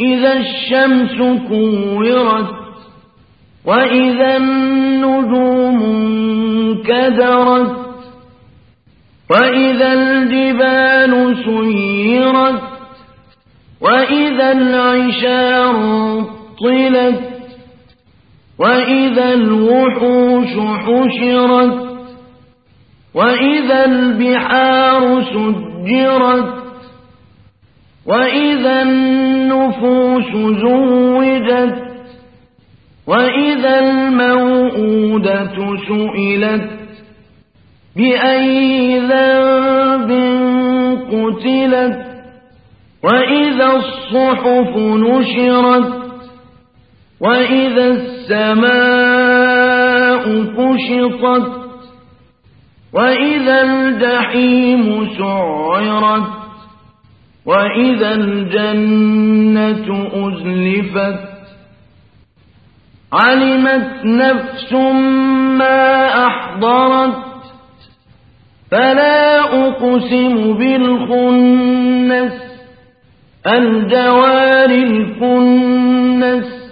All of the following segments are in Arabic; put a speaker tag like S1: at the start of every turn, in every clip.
S1: إذا الشمس كورت وإذا النجوم انكدرت وإذا الجبال سيرت وإذا العشار طلت وإذا الوحوش حشرت وإذا البحار سجرت وإذا النفوس زوجت وإذا الموءودة سئلت بأي ذنب قتلت وإذا الصحف نشرت وإذا السماء كشطت وإذا الجحيم سعرت وإذا الجنة أزلفت علمت نفس ما أحضرت فلا أقسم بالخنس الجوار الكنس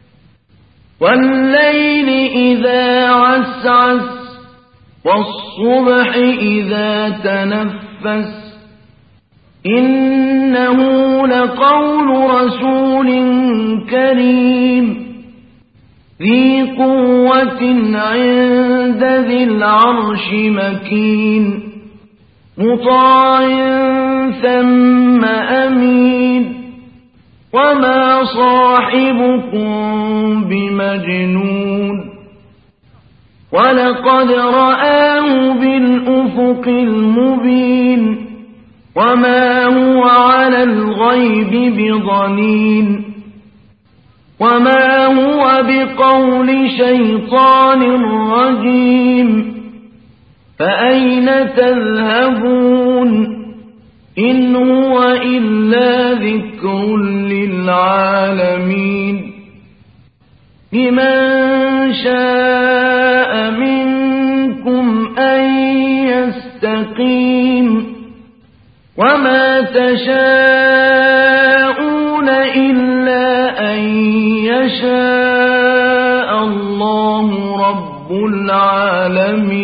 S1: والليل إذا عسعس والصبح إذا تنفس إنه لقول رسول كريم ذي قوة عند ذي العرش مكين مطاع ثم أمين وما صاحبكم بمجنون ولقد رآه بالأفق المبين وما هو على الغيب بضنين وما هو بقول شيطان رجيم فأين تذهبون إن هو إلا ذكر للعالمين لمن شاء منكم أن يستقيم وما تشاءون إلا أن يشاء الله رب العالمين.